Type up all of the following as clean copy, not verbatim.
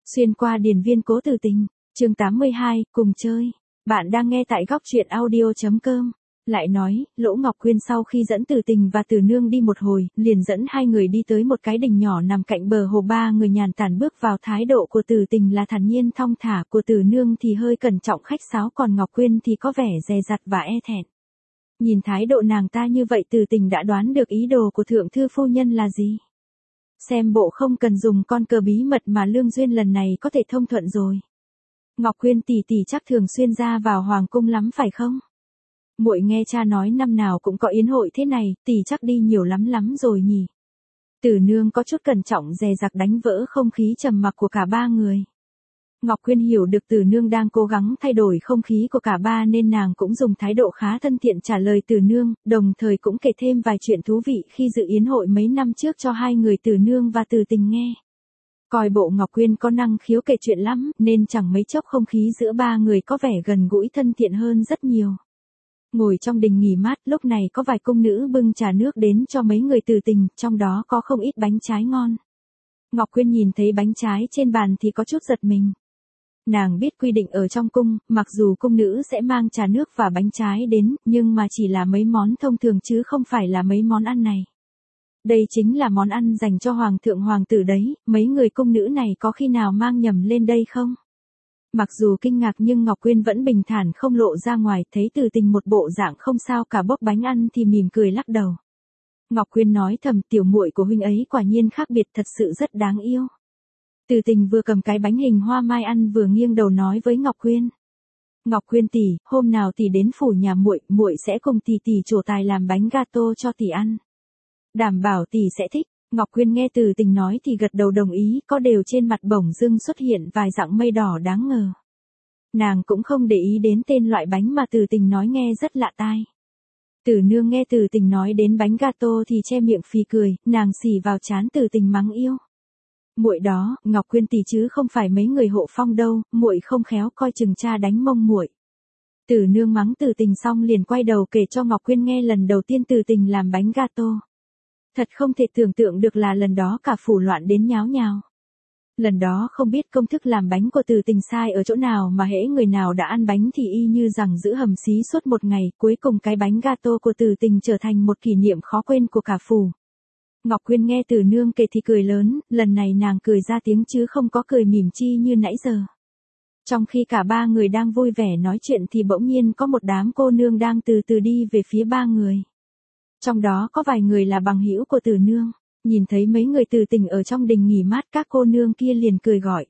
Xuyên qua điền viên cố Từ Tình, chương 82, cùng chơi. Bạn đang nghe tại góc truyện audio.com. Lại nói, Lỗ Ngọc Quyên sau khi dẫn Từ Tình và Từ Nương đi một hồi, liền dẫn hai người đi tới một cái đình nhỏ nằm cạnh bờ hồ. Ba người nhàn tản bước vào, thái độ của Từ Tình là thản nhiên thong thả, của Từ Nương thì hơi cẩn trọng khách sáo, còn Ngọc Quyên thì có vẻ dè dặt và e thẹn. Nhìn thái độ nàng ta như vậy, Từ Tình đã đoán được ý đồ của thượng thư phu nhân là gì. Xem bộ không cần dùng con cờ bí mật mà lương duyên lần này có thể thông thuận rồi. Ngọc Quyên tỷ tỷ chắc thường xuyên ra vào hoàng cung lắm phải không? Muội nghe cha nói năm nào cũng có yến hội thế này, tỷ chắc đi nhiều lắm rồi nhỉ. Từ Nương có chút cẩn trọng dè dặt đánh vỡ không khí trầm mặc của cả ba người. Ngọc Quyên hiểu được Từ Nương đang cố gắng thay đổi không khí của cả ba nên nàng cũng dùng thái độ khá thân thiện trả lời Từ Nương, đồng thời cũng kể thêm vài chuyện thú vị khi dự yến hội mấy năm trước cho hai người Từ Nương và Từ Tình nghe. Coi bộ Ngọc Quyên có năng khiếu kể chuyện lắm, nên chẳng mấy chốc không khí giữa ba người có vẻ gần gũi thân thiện hơn rất nhiều. Ngồi trong đình nghỉ mát, lúc này có vài cung nữ bưng trà nước đến cho mấy người Từ Tình, trong đó có không ít bánh trái ngon. Ngọc Quyên nhìn thấy bánh trái trên bàn thì có chút giật mình. Nàng biết quy định ở trong cung, mặc dù cung nữ sẽ mang trà nước và bánh trái đến, nhưng mà chỉ là mấy món thông thường chứ không phải là mấy món ăn này. Đây chính là món ăn dành cho hoàng thượng hoàng tử đấy, mấy người cung nữ này có khi nào mang nhầm lên đây không? Mặc dù kinh ngạc nhưng Ngọc Quyên vẫn bình thản không lộ ra ngoài, thấy Từ Tình một bộ dạng không sao cả bốc bánh ăn thì mỉm cười lắc đầu. Ngọc Quyên nói thầm, tiểu muội của huynh ấy quả nhiên khác biệt, thật sự rất đáng yêu. Từ Tình vừa cầm cái bánh hình hoa mai ăn vừa nghiêng đầu nói với Ngọc Quyên. Ngọc Quyên tỷ, hôm nào tỷ đến phủ nhà muội, muội sẽ cùng tỷ trổ tài làm bánh gato cho tỷ ăn. Đảm bảo tỷ sẽ thích. Ngọc Quyên nghe Từ Tình nói thì gật đầu đồng ý, có điều trên mặt bỗng dưng xuất hiện vài dặng mây đỏ đáng ngờ. Nàng cũng không để ý đến tên loại bánh mà Từ Tình nói nghe rất lạ tai. Từ Nương nghe Từ Tình nói đến bánh gato thì che miệng phì cười, nàng xì vào trán Từ Tình mắng yêu. Muội đó, Ngọc Quyên tỷ chứ không phải mấy người hộ phong đâu, muội không khéo coi chừng cha đánh mông muội. Từ Nương mắng Từ Tình xong liền quay đầu kể cho Ngọc Quyên nghe lần đầu tiên Từ Tình làm bánh gato. Thật không thể tưởng tượng được là lần đó cả phủ loạn đến nháo nhào. Lần đó không biết công thức làm bánh của Từ Tình sai ở chỗ nào mà hễ người nào đã ăn bánh thì y như rằng giữ hầm xí suốt một ngày, cuối cùng cái bánh gato của Từ Tình trở thành một kỷ niệm khó quên của cả phủ. Ngọc Quyên nghe Từ Nương kể thì cười lớn, lần này nàng cười ra tiếng chứ không có cười mỉm chi như nãy giờ. Trong khi cả ba người đang vui vẻ nói chuyện thì bỗng nhiên có một đám cô nương đang từ từ đi về phía ba người. Trong đó có vài người là bằng hữu của Từ Nương, nhìn thấy mấy người Từ Tình ở trong đình nghỉ mát các cô nương kia liền cười gọi.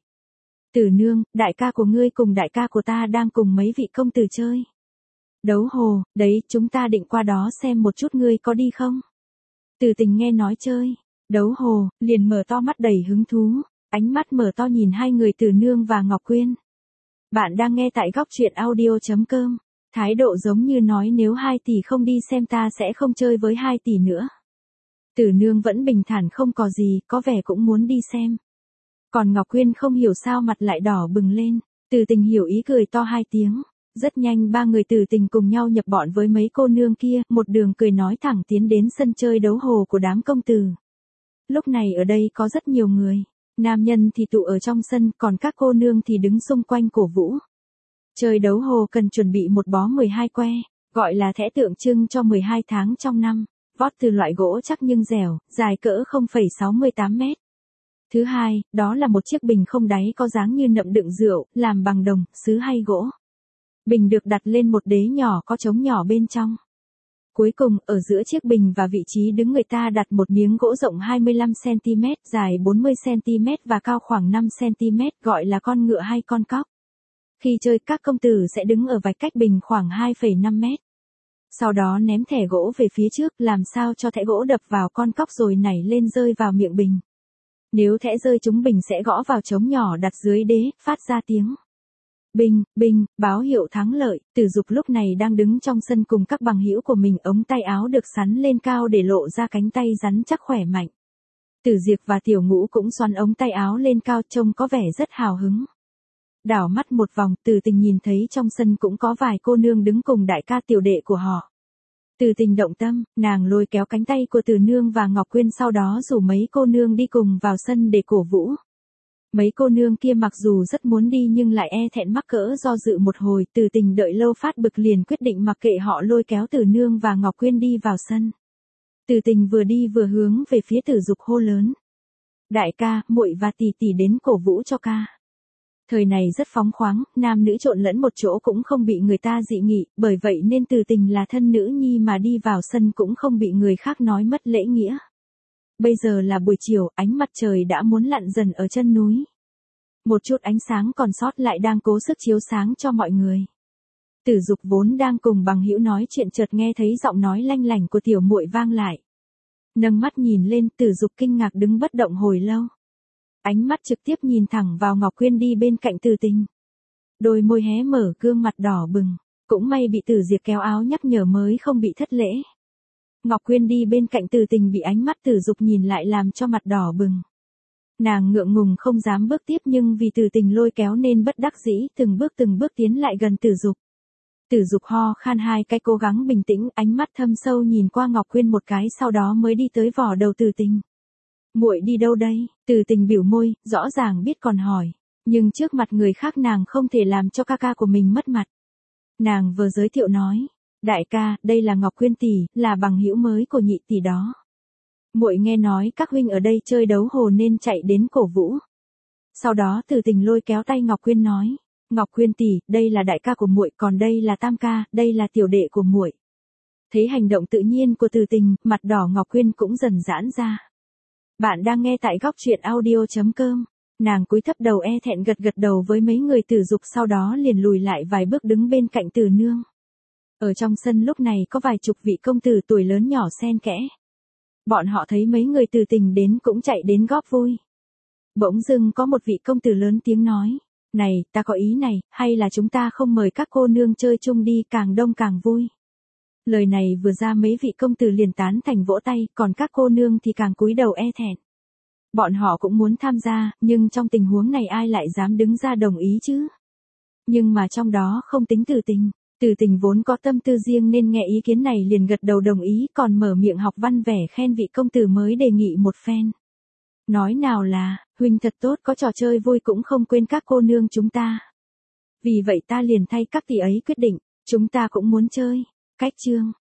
Từ Nương, đại ca của ngươi cùng đại ca của ta đang cùng mấy vị công tử chơi đấu hồ, đấy chúng ta định qua đó xem một chút, ngươi có đi không? Từ Tình nghe nói chơi đấu hồ, liền mở to mắt đầy hứng thú, ánh mắt mở to nhìn hai người Từ Nương và Ngọc Quyên. Bạn đang nghe tại góc truyện audio.com. Thái độ giống như nói nếu 2 tỷ không đi xem ta sẽ không chơi với 2 tỷ nữa. Từ Nương vẫn bình thản không có gì, có vẻ cũng muốn đi xem. Còn Ngọc Quyên không hiểu sao mặt lại đỏ bừng lên, Từ Tình hiểu ý cười to 2 tiếng. Rất nhanh ba người Từ Tình cùng nhau nhập bọn với mấy cô nương kia, một đường cười nói thẳng tiến đến sân chơi đấu hồ của đám công tử. Lúc này ở đây có rất nhiều người, nam nhân thì tụ ở trong sân, còn các cô nương thì đứng xung quanh cổ vũ. Chơi đấu hồ cần chuẩn bị một bó 12 que, gọi là thẻ tượng trưng cho 12 tháng trong năm, vót từ loại gỗ chắc nhưng dẻo, dài cỡ 0,68 mét. Thứ hai, đó là một chiếc bình không đáy có dáng như nậm đựng rượu, làm bằng đồng, sứ hay gỗ. Bình được đặt lên một đế nhỏ có trống nhỏ bên trong. Cuối cùng, ở giữa chiếc bình và vị trí đứng người ta đặt một miếng gỗ rộng 25cm, dài 40cm và cao khoảng 5cm, gọi là con ngựa hay con cóc. Khi chơi các công tử sẽ đứng ở vạch cách bình khoảng 2,5 mét. Sau đó ném thẻ gỗ về phía trước làm sao cho thẻ gỗ đập vào con cóc rồi nảy lên rơi vào miệng bình. Nếu thẻ rơi trúng bình sẽ gõ vào trống nhỏ đặt dưới đế, phát ra tiếng binh, binh, báo hiệu thắng lợi. Tử Dục lúc này đang đứng trong sân cùng các bằng hữu của mình, ống tay áo được xắn lên cao để lộ ra cánh tay rắn chắc khỏe mạnh. Tử Diệp và Tiểu Ngũ cũng xoắn ống tay áo lên cao trông có vẻ rất hào hứng. Đảo mắt một vòng, Từ Tình nhìn thấy trong sân cũng có vài cô nương đứng cùng đại ca tiểu đệ của họ. Từ Tình động tâm, nàng lôi kéo cánh tay của Từ Nương và Ngọc Quyên sau đó rủ mấy cô nương đi cùng vào sân để cổ vũ. Mấy cô nương kia mặc dù rất muốn đi nhưng lại e thẹn mắc cỡ do dự một hồi, Từ Tình đợi lâu phát bực liền quyết định mặc kệ họ lôi kéo Từ Nương và Ngọc Quyên đi vào sân. Từ Tình vừa đi vừa hướng về phía Tử Dục hô lớn. Đại ca, muội và tỷ tỷ đến cổ vũ cho ca. Thời này rất phóng khoáng, nam nữ trộn lẫn một chỗ cũng không bị người ta dị nghị, bởi vậy nên Từ Tình là thân nữ nhi mà đi vào sân cũng không bị người khác nói mất lễ nghĩa. Bây giờ là buổi chiều, ánh mặt trời đã muốn lặn dần ở chân núi. Một chút ánh sáng còn sót lại đang cố sức chiếu sáng cho mọi người. Tử Dục vốn đang cùng bằng hữu nói chuyện chợt nghe thấy giọng nói lanh lảnh của tiểu muội vang lại. Nâng mắt nhìn lên, Tử Dục kinh ngạc đứng bất động hồi lâu. Ánh mắt trực tiếp nhìn thẳng vào Ngọc Quyên đi bên cạnh Từ Tình. Đôi môi hé mở, gương mặt đỏ bừng, cũng may bị Tử Diệp kéo áo nhắc nhở mới không bị thất lễ. Ngọc Quyên đi bên cạnh Từ Tình bị ánh mắt Tử Dục nhìn lại làm cho mặt đỏ bừng. Nàng ngượng ngùng không dám bước tiếp nhưng vì Từ Tình lôi kéo nên bất đắc dĩ từng bước tiến lại gần Tử Dục. Tử Dục ho khan hai cái cố gắng bình tĩnh, ánh mắt thâm sâu nhìn qua Ngọc Quyên một cái sau đó mới đi tới vỏ đầu Từ Tình. Muội đi đâu đây? Từ Tình biểu môi, rõ ràng biết còn hỏi, nhưng trước mặt người khác nàng không thể làm cho ca ca của mình mất mặt. Nàng vừa giới thiệu nói, đại ca, đây là Ngọc Quyên tỷ, là bằng hữu mới của nhị tỷ đó. Muội nghe nói các huynh ở đây chơi đấu hồ nên chạy đến cổ vũ. Sau đó Từ Tình lôi kéo tay Ngọc Quyên nói, Ngọc Quyên tỷ, đây là đại ca của muội, còn đây là tam ca, đây là tiểu đệ của muội. Thấy hành động tự nhiên của Từ Tình, mặt đỏ Ngọc Quyên cũng dần giãn ra. Bạn đang nghe tại góc truyện audio.com. Nàng cúi thấp đầu e thẹn gật đầu với mấy người Tử Dục sau đó liền lùi lại vài bước đứng bên cạnh Từ Nương. Ở trong sân lúc này có vài chục vị công tử tuổi lớn nhỏ xen kẽ. Bọn họ thấy mấy người Từ Tình đến cũng chạy đến góp vui. Bỗng dưng có một vị công tử lớn tiếng nói, này, ta có ý này, hay là chúng ta không mời các cô nương chơi chung đi, càng đông càng vui. Lời này vừa ra mấy vị công tử liền tán thành vỗ tay, còn các cô nương thì càng cúi đầu e thẹn. Bọn họ cũng muốn tham gia, nhưng trong tình huống này ai lại dám đứng ra đồng ý chứ? Nhưng mà trong đó không tính Từ Tình. Từ Tình vốn có tâm tư riêng nên nghe ý kiến này liền gật đầu đồng ý, còn mở miệng học văn vẻ khen vị công tử mới đề nghị một phen. Nói nào là, huynh thật tốt, có trò chơi vui cũng không quên các cô nương chúng ta. Vì vậy ta liền thay các tỷ ấy quyết định, chúng ta cũng muốn chơi. Cách chương